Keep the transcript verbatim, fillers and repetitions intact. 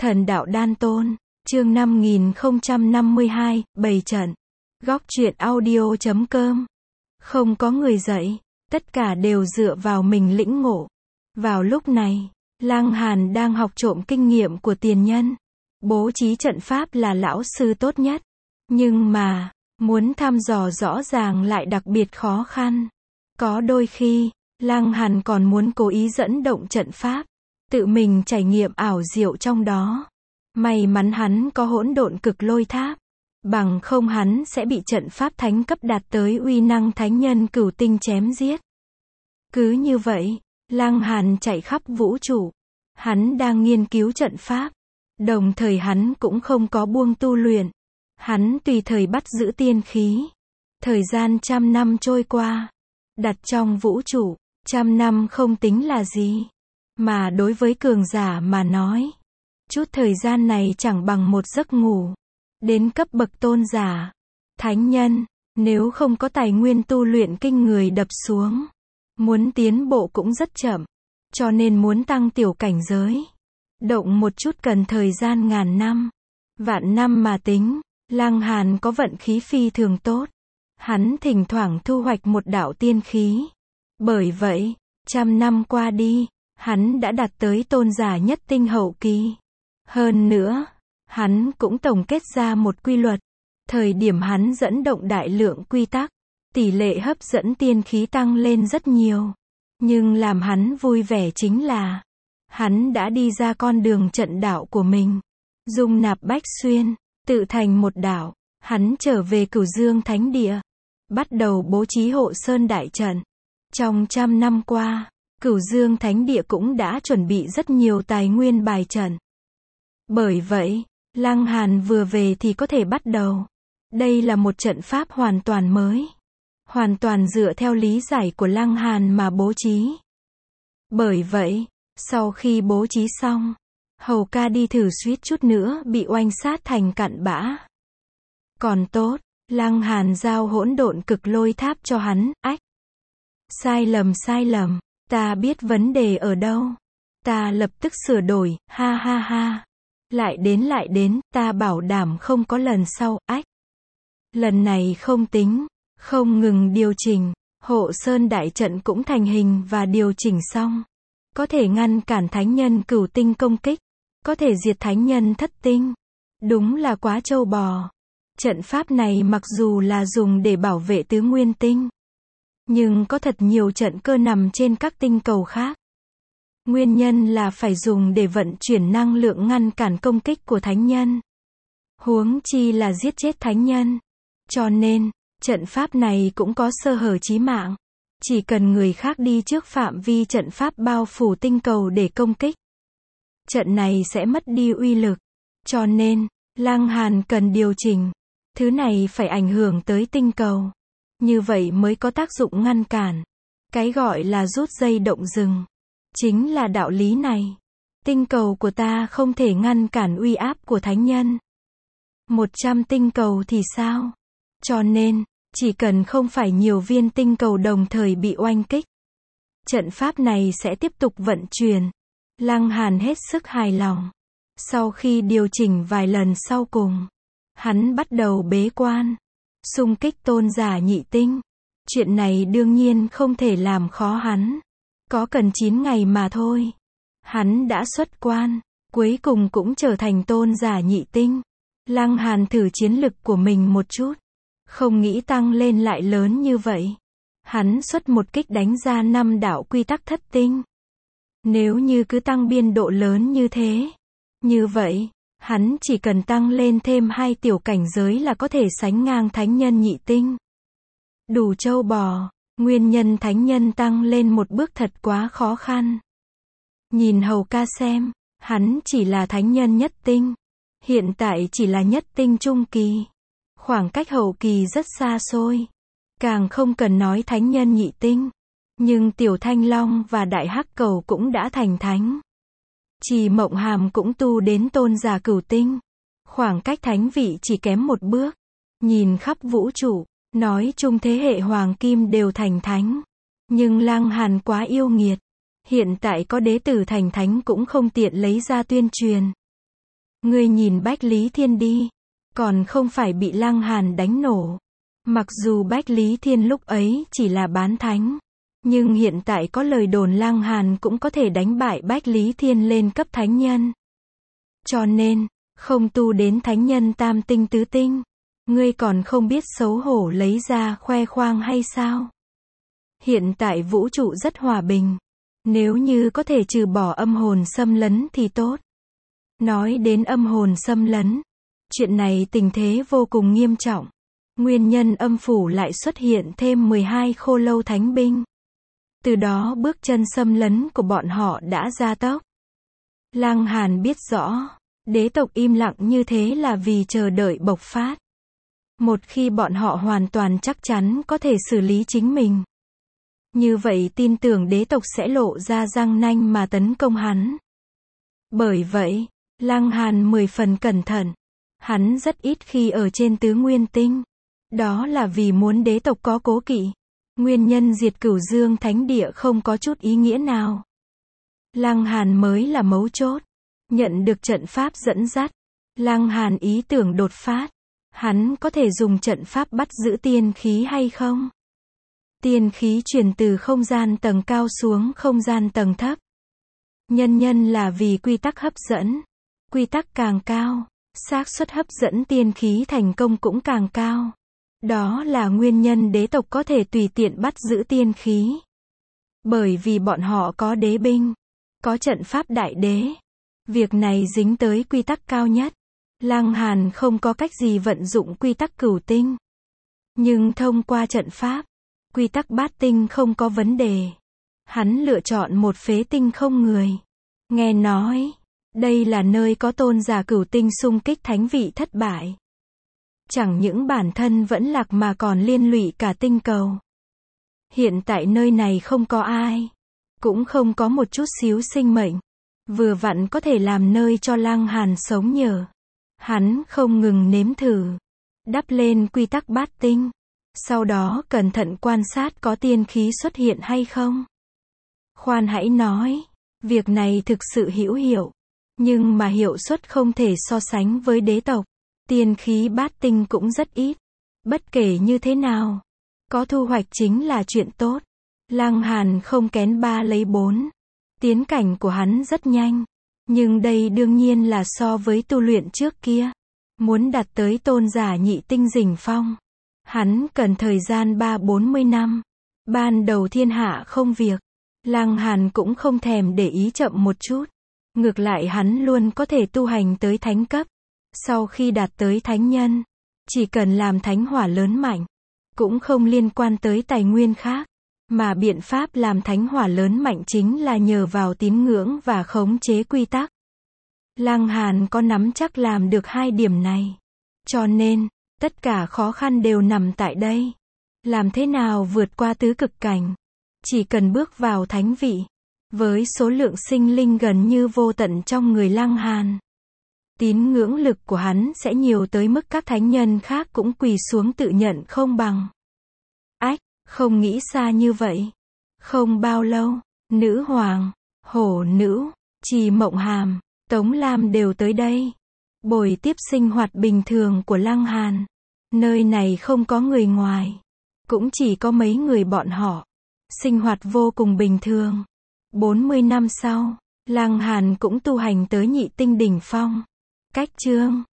Thần đạo đan tôn, chương năm nghìn không trăm năm mươi hai, bày trận. Góc truyện audio chấm com. Không có người dạy, tất cả đều dựa vào mình lĩnh ngộ. Vào lúc này, Lăng Hàn đang học trộm kinh nghiệm của tiền nhân. Bố trí trận pháp là lão sư tốt nhất. Nhưng mà, muốn thăm dò rõ ràng lại đặc biệt khó khăn. Có đôi khi, Lăng Hàn còn muốn cố ý dẫn động trận pháp, tự mình trải nghiệm ảo diệu trong đó. May mắn hắn có hỗn độn cực lôi tháp, bằng không hắn sẽ bị trận pháp thánh cấp đạt tới uy năng thánh nhân cửu tinh chém giết. Cứ như vậy, Lăng Hàn chạy khắp vũ trụ. Hắn đang nghiên cứu trận pháp, đồng thời hắn cũng không có buông tu luyện. Hắn tùy thời bắt giữ tiên khí. Thời gian trăm năm trôi qua, đặt trong vũ trụ, trăm năm không tính là gì. Mà đối với cường giả mà nói, chút thời gian này chẳng bằng một giấc ngủ. Đến cấp bậc tôn giả, thánh nhân, nếu không có tài nguyên tu luyện kinh người đập xuống, muốn tiến bộ cũng rất chậm. Cho nên muốn tăng tiểu cảnh giới, động một chút cần thời gian ngàn năm, vạn năm mà tính. Lăng Hàn có vận khí phi thường tốt. Hắn thỉnh thoảng thu hoạch một đạo tiên khí. Bởi vậy, trăm năm qua đi, hắn đã đạt tới tôn giả nhất tinh hậu kỳ. Hơn nữa, hắn cũng tổng kết ra một quy luật. Thời điểm hắn dẫn động đại lượng quy tắc, tỷ lệ hấp dẫn tiên khí tăng lên rất nhiều. Nhưng làm hắn vui vẻ chính là, hắn đã đi ra con đường trận đạo của mình. Dung nạp bách xuyên, tự thành một đạo. Hắn trở về Cửu Dương Thánh Địa, bắt đầu bố trí hộ sơn đại trận. Trong trăm năm qua, Cửu Dương Thánh Địa cũng đã chuẩn bị rất nhiều tài nguyên bài trận. Bởi vậy, Lăng Hàn vừa về thì có thể bắt đầu. Đây là một trận pháp hoàn toàn mới, hoàn toàn dựa theo lý giải của Lăng Hàn mà bố trí. Bởi vậy, sau khi bố trí xong, Hầu ca đi thử suýt chút nữa bị oanh sát thành cặn bã. Còn tốt, Lăng Hàn giao hỗn độn cực lôi tháp cho hắn. Ách! Sai lầm sai lầm, ta biết vấn đề ở đâu. Ta lập tức sửa đổi, ha ha ha. Lại đến lại đến, ta bảo đảm không có lần sau. Ách! Lần này không tính, không ngừng điều chỉnh, hộ sơn đại trận cũng thành hình và điều chỉnh xong. Có thể ngăn cản thánh nhân cửu tinh công kích, có thể diệt thánh nhân thất tinh. Đúng là quá trâu bò. Trận pháp này mặc dù là dùng để bảo vệ tứ nguyên tinh, nhưng có thật nhiều trận cơ nằm trên các tinh cầu khác. Nguyên nhân là phải dùng để vận chuyển năng lượng ngăn cản công kích của thánh nhân. Huống chi là giết chết thánh nhân. Cho nên, trận pháp này cũng có sơ hở chí mạng. Chỉ cần người khác đi trước phạm vi trận pháp bao phủ tinh cầu để công kích, trận này sẽ mất đi uy lực. Cho nên, Lăng Hàn cần điều chỉnh. Thứ này phải ảnh hưởng tới tinh cầu. Như vậy mới có tác dụng ngăn cản. Cái gọi là rút dây động rừng, chính là đạo lý này. Tinh cầu của ta không thể ngăn cản uy áp của thánh nhân. Một trăm tinh cầu thì sao? Cho nên, chỉ cần không phải nhiều viên tinh cầu đồng thời bị oanh kích, trận pháp này sẽ tiếp tục vận chuyển. Lăng Hàn hết sức hài lòng. Sau khi điều chỉnh vài lần sau cùng, hắn bắt đầu bế quan, xung kích tôn giả nhị tinh. Chuyện này đương nhiên không thể làm khó hắn. Có cần chín ngày mà thôi. Hắn đã xuất quan, cuối cùng cũng trở thành tôn giả nhị tinh. Lăng Hàn thử chiến lực của mình một chút. Không nghĩ tăng lên lại lớn như vậy. Hắn xuất một kích đánh ra năm đạo quy tắc thất tinh. Nếu như cứ tăng biên độ lớn như thế, như vậy, hắn chỉ cần tăng lên thêm hai tiểu cảnh giới là có thể sánh ngang thánh nhân nhị tinh. Đủ trâu bò, nguyên nhân thánh nhân tăng lên một bước thật quá khó khăn. Nhìn Hầu ca xem, hắn chỉ là thánh nhân nhất tinh. Hiện tại chỉ là nhất tinh trung kỳ. Khoảng cách hậu kỳ rất xa xôi. Càng không cần nói thánh nhân nhị tinh. Nhưng Tiểu Thanh Long và Đại Hắc Cầu cũng đã thành thánh. Trì Mộng Hàm cũng tu đến tôn giả cửu tinh. Khoảng cách thánh vị chỉ kém một bước. Nhìn khắp vũ trụ, nói chung thế hệ hoàng kim đều thành thánh. Nhưng Lăng Hàn quá yêu nghiệt. Hiện tại có đế tử thành thánh cũng không tiện lấy ra tuyên truyền. Ngươi nhìn Bách Lý Thiên đi, còn không phải bị Lăng Hàn đánh nổ. Mặc dù Bách Lý Thiên lúc ấy chỉ là bán thánh, nhưng hiện tại có lời đồn Lăng Hàn cũng có thể đánh bại Bách Lý Thiên lên cấp thánh nhân. Cho nên, không tu đến thánh nhân tam tinh tứ tinh, ngươi còn không biết xấu hổ lấy ra khoe khoang hay sao? Hiện tại vũ trụ rất hòa bình, nếu như có thể trừ bỏ âm hồn xâm lấn thì tốt. Nói đến âm hồn xâm lấn, chuyện này tình thế vô cùng nghiêm trọng. Nguyên nhân âm phủ lại xuất hiện thêm mười hai khô lâu thánh binh. Từ đó bước chân xâm lấn của bọn họ đã gia tốc. Lăng Hàn biết rõ, đế tộc im lặng như thế là vì chờ đợi bộc phát. Một khi bọn họ hoàn toàn chắc chắn có thể xử lý chính mình, như vậy tin tưởng đế tộc sẽ lộ ra răng nanh mà tấn công hắn. Bởi vậy, Lăng Hàn mười phần cẩn thận. Hắn rất ít khi ở trên tứ nguyên tinh. Đó là vì muốn đế tộc có cố kỵ. Nguyên nhân diệt Cửu Dương Thánh Địa không có chút ý nghĩa nào. Lăng Hàn mới là mấu chốt. Nhận được trận pháp dẫn dắt, Lăng Hàn ý tưởng đột phát. Hắn có thể dùng trận pháp bắt giữ tiên khí hay không? Tiên khí truyền từ không gian tầng cao xuống không gian tầng thấp. Nhân nhân là vì quy tắc hấp dẫn. Quy tắc càng cao, xác suất hấp dẫn tiên khí thành công cũng càng cao. Đó là nguyên nhân đế tộc có thể tùy tiện bắt giữ tiên khí. Bởi vì bọn họ có đế binh, có trận pháp đại đế. Việc này dính tới quy tắc cao nhất. Lăng Hàn không có cách gì vận dụng quy tắc cửu tinh. Nhưng thông qua trận pháp, quy tắc bát tinh không có vấn đề. Hắn lựa chọn một phế tinh không người. Nghe nói, đây là nơi có tôn giả cửu tinh xung kích thánh vị thất bại. Chẳng những bản thân vẫn lạc mà còn liên lụy cả tinh cầu. Hiện tại nơi này không có ai, cũng không có một chút xíu sinh mệnh. Vừa vặn có thể làm nơi cho Lăng Hàn sống nhờ. Hắn không ngừng nếm thử, đắp lên quy tắc bát tinh. Sau đó cẩn thận quan sát có tiên khí xuất hiện hay không. Khoan hãy nói, việc này thực sự hữu hiệu. Nhưng mà hiệu suất không thể so sánh với đế tộc. Tiên khí bát tinh cũng rất ít. Bất kể như thế nào, có thu hoạch chính là chuyện tốt. Lăng Hàn không kén ba lấy bốn. Tiến cảnh của hắn rất nhanh. Nhưng đây đương nhiên là so với tu luyện trước kia. Muốn đạt tới tôn giả nhị tinh đỉnh phong, hắn cần thời gian ba bốn mươi năm. Ban đầu thiên hạ không việc, Lăng Hàn cũng không thèm để ý chậm một chút. Ngược lại hắn luôn có thể tu hành tới thánh cấp. Sau khi đạt tới thánh nhân, chỉ cần làm thánh hỏa lớn mạnh, cũng không liên quan tới tài nguyên khác. Mà biện pháp làm thánh hỏa lớn mạnh chính là nhờ vào tín ngưỡng và khống chế quy tắc. Lăng Hàn có nắm chắc làm được hai điểm này. Cho nên, tất cả khó khăn đều nằm tại đây. Làm thế nào vượt qua tứ cực cảnh? Chỉ cần bước vào thánh vị. Với số lượng sinh linh gần như vô tận trong người Lăng Hàn, tín ngưỡng lực của hắn sẽ nhiều tới mức các thánh nhân khác cũng quỳ xuống tự nhận không bằng. Ách, không nghĩ xa như vậy. Không bao lâu, Nữ Hoàng, Hổ Nữ, Trì Mộng Hàm, Tống Lam đều tới đây. Bồi tiếp sinh hoạt bình thường của Lăng Hàn. Nơi này không có người ngoài. Cũng chỉ có mấy người bọn họ. Sinh hoạt vô cùng bình thường. bốn mươi năm sau, Lăng Hàn cũng tu hành tới nhị tinh đỉnh phong. Cách chương